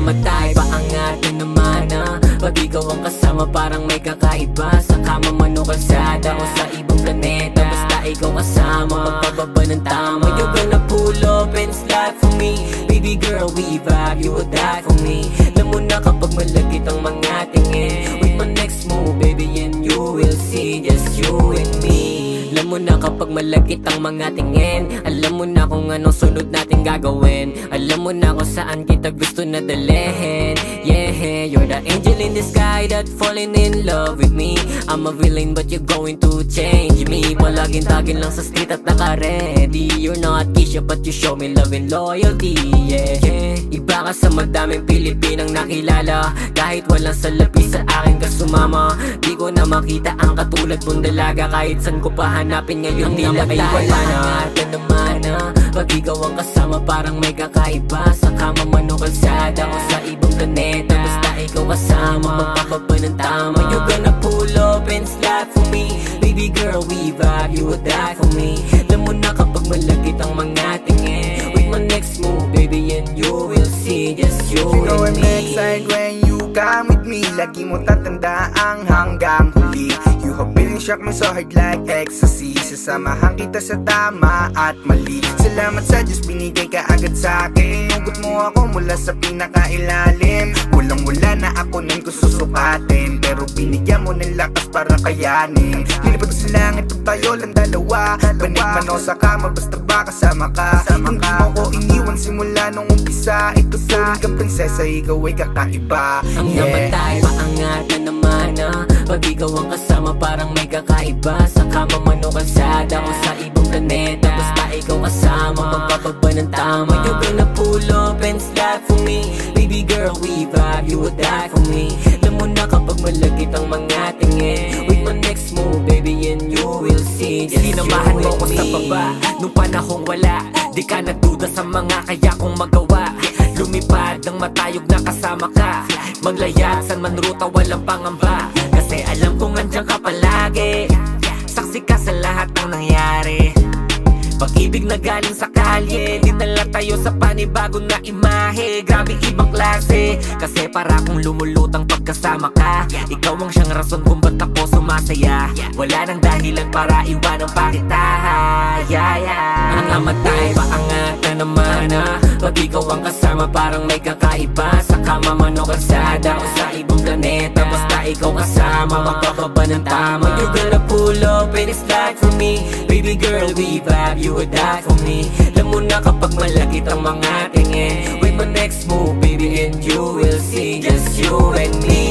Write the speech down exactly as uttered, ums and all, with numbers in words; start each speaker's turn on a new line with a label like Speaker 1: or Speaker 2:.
Speaker 1: mamatay, paangatin naman ah. Pag ikaw ang kasama parang may kakaiba. Sa kama man o kalsada o sa ibang planeta, basta ikaw kasama, magpababa ng tama. You're gonna pull up and slide for me. Baby girl, we vibe, you would die for me. Alam mo na kapag malagkit ang mga tingin, with my next move, baby, and you will see just you and me. Alam mo na kapag malagkit ang mga tingin, alam mo na kung anong sunod natin gagawin. Alam mo na kung saan kita gusto na dalhin. Yeah, you're the angel in the sky that falling in love with me. I'm a villain but you're going to change me. Palaging tagin lang sa street at naka-ready. You're not Keisha but you show me love and loyalty. Yeah, yeah. Iba ka sa madaming Pilipinang nakilala. Kahit walang salapi sa akin ka sumama, di ko na makita ang katulad mong dalaga. Kahit san ko pa hanapin ngayon tila ay wala na. Ingatan naman ah, pag ikaw ang kasama parang may kakaiba. Sa kama man o kalsada o sa ibang planeta, basta ikaw kasama, magpapaba ng tama. You're gonna pull up and slide for me. Baby girl, we vibe, you would die for me. Alam mo na kapag malagkit ang mga tingin, with my next move, baby, and you will see just you,
Speaker 2: you know
Speaker 1: and
Speaker 2: I'm
Speaker 1: me.
Speaker 2: excited when you come with me. Lagi mo tatanda ang hanggang huli. You have been shock me so hard like ecstasy. Sasamahan kita sa tama at mali. Salamat sa Diyos, binigay ka agad sa akin. Hugot mo ako mula sa pinakailalim. Walang-wala na ako nang gusto susukatin, pero binigyan mo ng lakas para kayanin. Nilipad sa langit pag tayo lang dalawa. Banig man o sa kama, basta ba kasama ka. Hindi mo ko iniwan simula nung umpisa. Itutuloy kang prinsesa, ikaw ay kakaiba.
Speaker 1: Ang namatay, paangatan naman ah. Pag ikaw ang kasama parang may kakaiba. Sa kama man o kalsada o sa ibang planeta, basta ikaw kasama, magpapaba ng tama. You're gonna pull up and slide for me. Baby girl, we vibe, you would die for me. Alam mo na kapag malagkit ang mga tingin, with my next move, baby, and you will see just
Speaker 3: sinamahan
Speaker 1: you
Speaker 3: mo ko
Speaker 1: and
Speaker 3: sa
Speaker 1: me.
Speaker 3: baba nung panahong wala. Di ka nagduda sa mga kaya kong magawa. Lumipad ng matayog na kasama ka. Maglayat san man ruta walang pangamba, kasi alam kong andyan ka palagi. Saksi ka sa lahat ng nangyari. Pag-ibig na galing sa kalye, dinala tayo sa panibagong na imahe. Grabe ibang klase, kasi para kong lumulutang pagkasama ka. Ikaw ang siyang rason kung ba't ako sumasaya. Wala nang dahilan para iwanan pa kita. Yeah, yeah.
Speaker 1: Ang namatay, paangatan naman ah. Pag ikaw ang kasama parang may kakaiba. Sa kama man o kalsada o sa ibang planeta, basta ikaw kasama, magpapaba ng tama. You're gonna pull up and slide for me. Baby girl, we vibe, you would die for me. Alam mo na kapag malagkit ang mga tingin, with my next move, baby, and you will see just you and me.